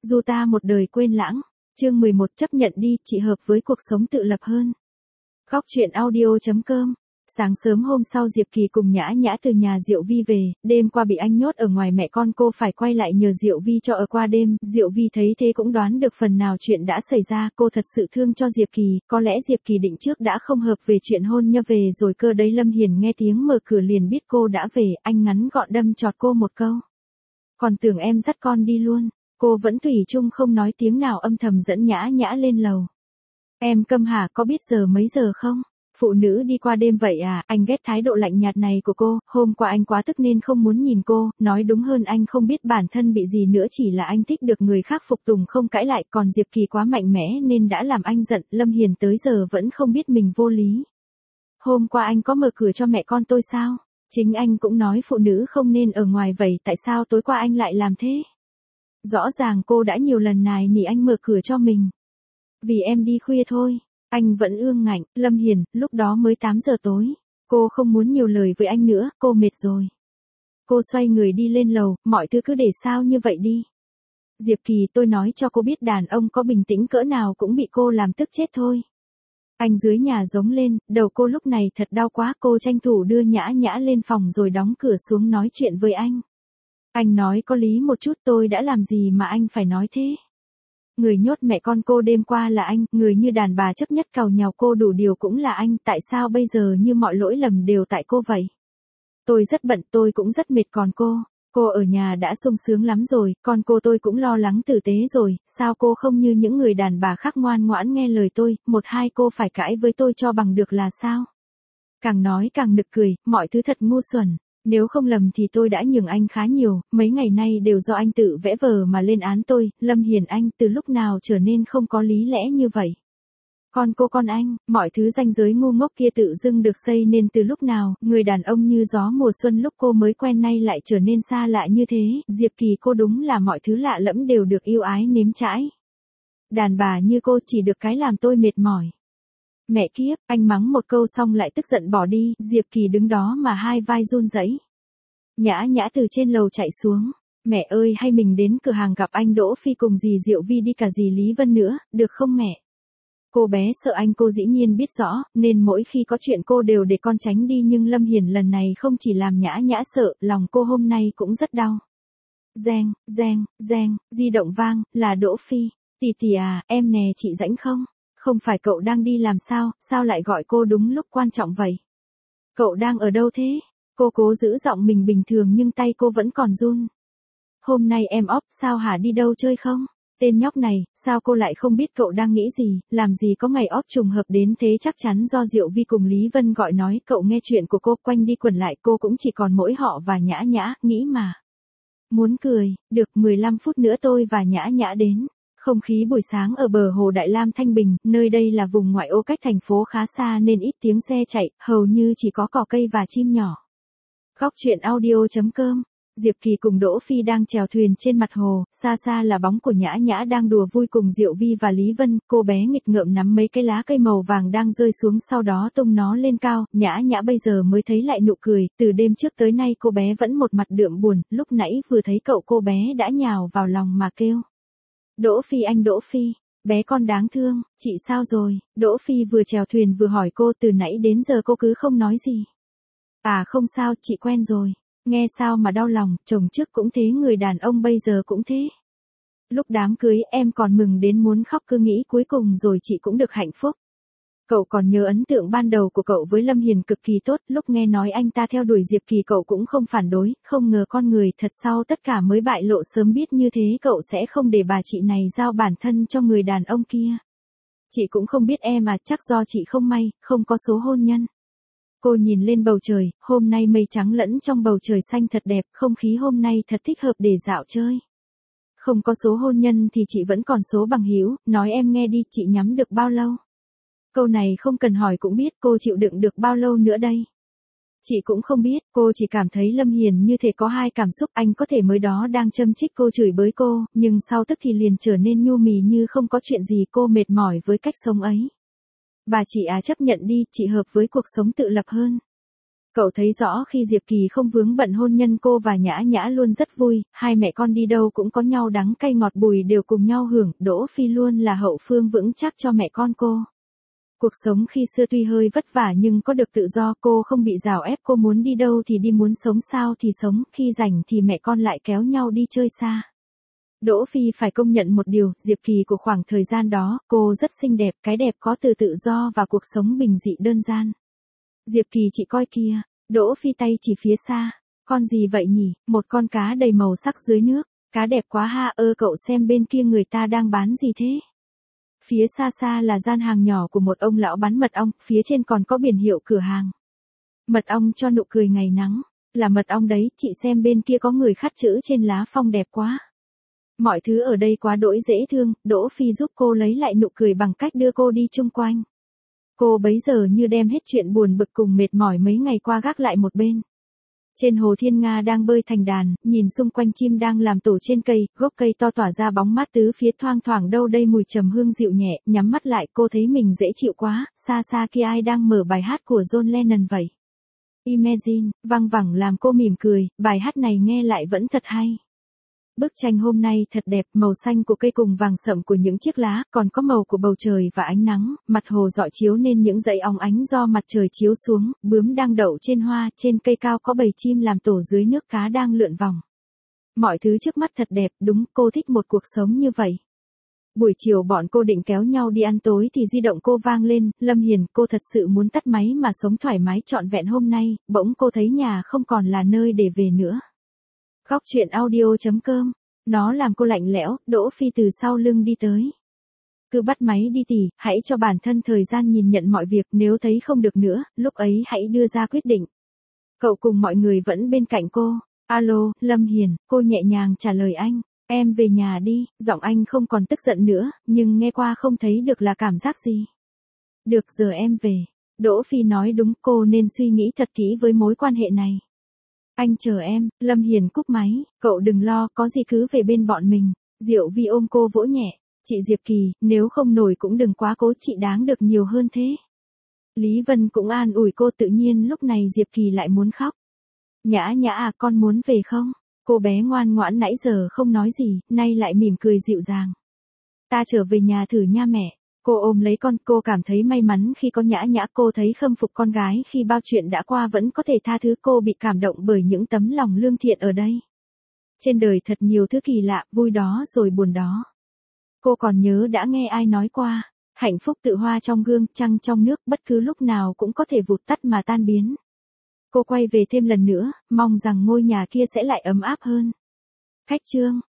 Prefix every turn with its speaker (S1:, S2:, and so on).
S1: Dù ta một đời quên lãng. Chương 11 chấp nhận đi, chị hợp với cuộc sống tự lập hơn. Góc truyện audio.com. Sáng sớm hôm sau Diệp Kỳ cùng Nhã Nhã từ nhà Diệu Vi về, đêm qua bị anh nhốt ở ngoài mẹ con cô phải quay lại nhờ Diệu Vi cho ở qua đêm, Diệu Vi thấy thế cũng đoán được phần nào chuyện đã xảy ra, cô thật sự thương cho Diệp Kỳ, có lẽ Diệp Kỳ định trước đã không hợp về chuyện hôn nhân về rồi cơ đấy. Lâm Hiền nghe tiếng mở cửa liền biết cô đã về, anh ngắn gọn đâm chọt cô một câu. Còn tưởng em dắt con đi luôn, cô vẫn thủy chung không nói tiếng nào âm thầm dẫn Nhã Nhã lên lầu. Em câm hả, có biết giờ mấy giờ không? Phụ nữ đi qua đêm vậy à, anh ghét thái độ lạnh nhạt này của cô, hôm qua anh quá tức nên không muốn nhìn cô, nói đúng hơn anh không biết bản thân bị gì nữa, chỉ là anh thích được người khác phục tùng không cãi lại, còn Diệp Kỳ quá mạnh mẽ nên đã làm anh giận. Lâm Hiền tới giờ vẫn không biết mình vô lý. Hôm qua anh có mở cửa cho mẹ con tôi sao? Chính anh cũng nói phụ nữ không nên ở ngoài vậy, tại sao tối qua anh lại làm thế? Rõ ràng cô đã nhiều lần nài nỉ anh mở cửa cho mình. Vì em đi khuya thôi. Anh vẫn ương ngạnh. Lâm Hiền, lúc đó mới 8 giờ tối. Cô không muốn nhiều lời với anh nữa, cô mệt rồi. Cô xoay người đi lên lầu, mọi thứ cứ để sao như vậy đi. Diệp Kỳ, tôi nói cho cô biết đàn ông có bình tĩnh cỡ nào cũng bị cô làm tức chết thôi. Anh dưới nhà giống lên, đầu cô lúc này thật đau quá, cô tranh thủ đưa Nhã Nhã lên phòng rồi đóng cửa xuống nói chuyện với anh. Anh nói có lý một chút, tôi đã làm gì mà anh phải nói thế? Người nhốt mẹ con cô đêm qua là anh, người như đàn bà chấp nhất càu nhàu cô đủ điều cũng là anh, tại sao bây giờ như mọi lỗi lầm đều tại cô vậy? Tôi rất bận, tôi cũng rất mệt, còn cô ở nhà đã sung sướng lắm rồi, con cô tôi cũng lo lắng tử tế rồi, sao cô không như những người đàn bà khác ngoan ngoãn nghe lời tôi, một hai cô phải cãi với tôi cho bằng được là sao? Càng nói càng nực cười, mọi thứ thật ngu xuẩn. Nếu không lầm thì tôi đã nhường anh khá nhiều, mấy ngày nay đều do anh tự vẽ vờ mà lên án tôi. Lâm Hiền, anh từ lúc nào trở nên không có lý lẽ như vậy? Con anh, mọi thứ ranh giới ngu ngốc kia tự dưng được xây nên từ lúc nào, người đàn ông như gió mùa xuân lúc cô mới quen nay lại trở nên xa lạ như thế. Diệp Kỳ, cô đúng là mọi thứ lạ lẫm đều được yêu ái nếm trải. Đàn bà như cô chỉ được cái làm tôi mệt mỏi. Mẹ kiếp, anh mắng một câu xong lại tức giận bỏ đi, Diệp Kỳ đứng đó mà hai vai run rẩy. Nhã Nhã từ trên lầu chạy xuống. Mẹ ơi, hay mình đến cửa hàng gặp anh Đỗ Phi cùng dì Diệu Vi đi cả dì Lý Vân nữa, được không mẹ? Cô bé sợ anh, cô dĩ nhiên biết rõ, nên mỗi khi có chuyện cô đều để con tránh đi, nhưng Lâm Hiền lần này không chỉ làm Nhã Nhã sợ, lòng cô hôm nay cũng rất đau. Reng, reng, reng, di động vang, là Đỗ Phi. Tì à, em nè, chị rảnh không? Không phải cậu đang đi làm sao lại gọi cô đúng lúc quan trọng vậy? Cậu đang ở đâu thế? Cô cố giữ giọng mình bình thường nhưng tay cô vẫn còn run. Hôm nay em off, sao hả, đi đâu chơi không? Tên nhóc này, sao cô lại không biết cậu đang nghĩ gì, làm gì có ngày off trùng hợp đến thế, chắc chắn do Diệu Vi cùng Lý Vân gọi nói. Cậu nghe chuyện của cô quanh đi quẩn lại, cô cũng chỉ còn mỗi họ và Nhã Nhã, nghĩ mà. Muốn cười, được 15 phút nữa tôi và Nhã Nhã đến. Không khí buổi sáng ở bờ hồ Đại Lam thanh bình, nơi đây là vùng ngoại ô cách thành phố khá xa nên ít tiếng xe chạy, hầu như chỉ có cỏ cây và chim nhỏ. Góc truyện audio.com. Diệp Kỳ cùng Đỗ Phi đang chèo thuyền trên mặt hồ, xa xa là bóng của Nhã Nhã đang đùa vui cùng Diệu Vi và Lý Vân, cô bé nghịch ngợm nắm mấy cái lá cây màu vàng đang rơi xuống sau đó tung nó lên cao. Nhã Nhã bây giờ mới thấy lại nụ cười, từ đêm trước tới nay cô bé vẫn một mặt đượm buồn, lúc nãy vừa thấy cậu cô bé đã nhào vào lòng mà kêu. Đỗ Phi, anh Đỗ Phi, bé con đáng thương, chị sao rồi? Đỗ Phi vừa chèo thuyền vừa hỏi cô, từ nãy đến giờ cô cứ không nói gì. À không sao, chị quen rồi. Nghe sao mà đau lòng, chồng trước cũng thế, người đàn ông bây giờ cũng thế. Lúc đám cưới em còn mừng đến muốn khóc, cứ nghĩ cuối cùng rồi chị cũng được hạnh phúc. Cậu còn nhớ ấn tượng ban đầu của cậu với Lâm Hiền cực kỳ tốt, lúc nghe nói anh ta theo đuổi Diệp Kỳ cậu cũng không phản đối, không ngờ con người thật sau tất cả mới bại lộ sớm, biết như thế cậu sẽ không để bà chị này giao bản thân cho người đàn ông kia. Chị cũng không biết em à, chắc do chị không may, không có số hôn nhân. Cô nhìn lên bầu trời, hôm nay mây trắng lẫn trong bầu trời xanh thật đẹp, không khí hôm nay thật thích hợp để dạo chơi. Không có số hôn nhân thì chị vẫn còn số bằng hữu, nói em nghe đi, chị nhắm được bao lâu? Câu này không cần hỏi cũng biết, cô chịu đựng được bao lâu nữa đây? Chị cũng không biết, cô chỉ cảm thấy Lâm Hiền như thể có hai cảm xúc, anh có thể mới đó đang châm chích cô, chửi bới cô, nhưng sau tức thì liền trở nên nhu mì như không có chuyện gì, cô mệt mỏi với cách sống ấy. Bà chị à, chấp nhận đi, chị hợp với cuộc sống tự lập hơn. Cậu thấy rõ khi Diệp Kỳ không vướng bận hôn nhân cô và Nhã Nhã luôn rất vui, hai mẹ con đi đâu cũng có nhau đắng cay ngọt bùi đều cùng nhau hưởng, Đỗ Phi luôn là hậu phương vững chắc cho mẹ con cô. Cuộc sống khi xưa tuy hơi vất vả nhưng có được tự do, cô không bị rào ép, cô muốn đi đâu thì đi, muốn sống sao thì sống, khi rảnh thì mẹ con lại kéo nhau đi chơi xa. Đỗ Phi phải công nhận một điều, Diệp Kỳ của khoảng thời gian đó, cô rất xinh đẹp, cái đẹp có từ tự do và cuộc sống bình dị đơn giản. Diệp Kỳ chị coi kìa, Đỗ Phi tay chỉ phía xa, con gì vậy nhỉ, một con cá đầy màu sắc dưới nước, cá đẹp quá ha, cậu xem bên kia người ta đang bán gì thế? Phía xa xa là gian hàng nhỏ của một ông lão bán mật ong, phía trên còn có biển hiệu cửa hàng. Mật ong cho nụ cười ngày nắng, là mật ong đấy, chị xem bên kia có người khắc chữ trên lá phong đẹp quá. Mọi thứ ở đây quá đỗi dễ thương, Đỗ Phi giúp cô lấy lại nụ cười bằng cách đưa cô đi chung quanh. Cô bấy giờ như đem hết chuyện buồn bực cùng mệt mỏi mấy ngày qua gác lại một bên. Trên hồ thiên nga đang bơi thành đàn, nhìn xung quanh chim đang làm tổ trên cây, gốc cây to tỏa ra bóng mát tứ phía, thoang thoảng đâu đây mùi trầm hương dịu nhẹ, nhắm mắt lại cô thấy mình dễ chịu quá, xa xa kia ai đang mở bài hát của John Lennon vậy. Imagine, văng vẳng làm cô mỉm cười, bài hát này nghe lại vẫn thật hay. Bức tranh hôm nay thật đẹp, màu xanh của cây cùng vàng sậm của những chiếc lá, còn có màu của bầu trời và ánh nắng, mặt hồ rọi chiếu nên những dãy óng ánh do mặt trời chiếu xuống, bướm đang đậu trên hoa, trên cây cao có bầy chim làm tổ dưới nước, cá đang lượn vòng. Mọi thứ trước mắt thật đẹp, đúng, cô thích một cuộc sống như vậy. Buổi chiều bọn cô định kéo nhau đi ăn tối thì di động cô vang lên, Lâm Hiền, cô thật sự muốn tắt máy mà sống thoải mái trọn vẹn hôm nay, bỗng cô thấy nhà không còn là nơi để về nữa. Góc truyện audio.com, nó làm cô lạnh lẽo, Đỗ Phi từ sau lưng đi tới. Cứ bắt máy đi tỷ, hãy cho bản thân thời gian nhìn nhận mọi việc, nếu thấy không được nữa, lúc ấy hãy đưa ra quyết định. Cậu cùng mọi người vẫn bên cạnh cô. Alo, Lâm Hiền, cô nhẹ nhàng trả lời anh. Em về nhà đi, giọng anh không còn tức giận nữa, nhưng nghe qua không thấy được là cảm giác gì. Được, giờ em về. Đỗ Phi nói đúng, cô nên suy nghĩ thật kỹ với mối quan hệ này. Anh chờ em, Lâm Hiền cúp máy, cậu đừng lo, có gì cứ về bên bọn mình. Diệu Vi ôm cô vỗ nhẹ, chị Diệp Kỳ, nếu không nổi cũng đừng quá cố, chị đáng được nhiều hơn thế. Lý Vân cũng an ủi cô, tự nhiên lúc này Diệp Kỳ lại muốn khóc. Nhã Nhã à, con muốn về không? Cô bé ngoan ngoãn nãy giờ không nói gì, nay lại mỉm cười dịu dàng. Ta trở về nhà thử nha mẹ. Cô ôm lấy con, cô cảm thấy may mắn khi có Nhã Nhã, cô thấy khâm phục con gái khi bao chuyện đã qua vẫn có thể tha thứ, cô bị cảm động bởi những tấm lòng lương thiện ở đây. Trên đời thật nhiều thứ kỳ lạ, vui đó rồi buồn đó. Cô còn nhớ đã nghe ai nói qua, hạnh phúc tự hoa trong gương, trăng trong nước, bất cứ lúc nào cũng có thể vụt tắt mà tan biến. Cô quay về thêm lần nữa, mong rằng ngôi nhà kia sẽ lại ấm áp hơn. Khách chương.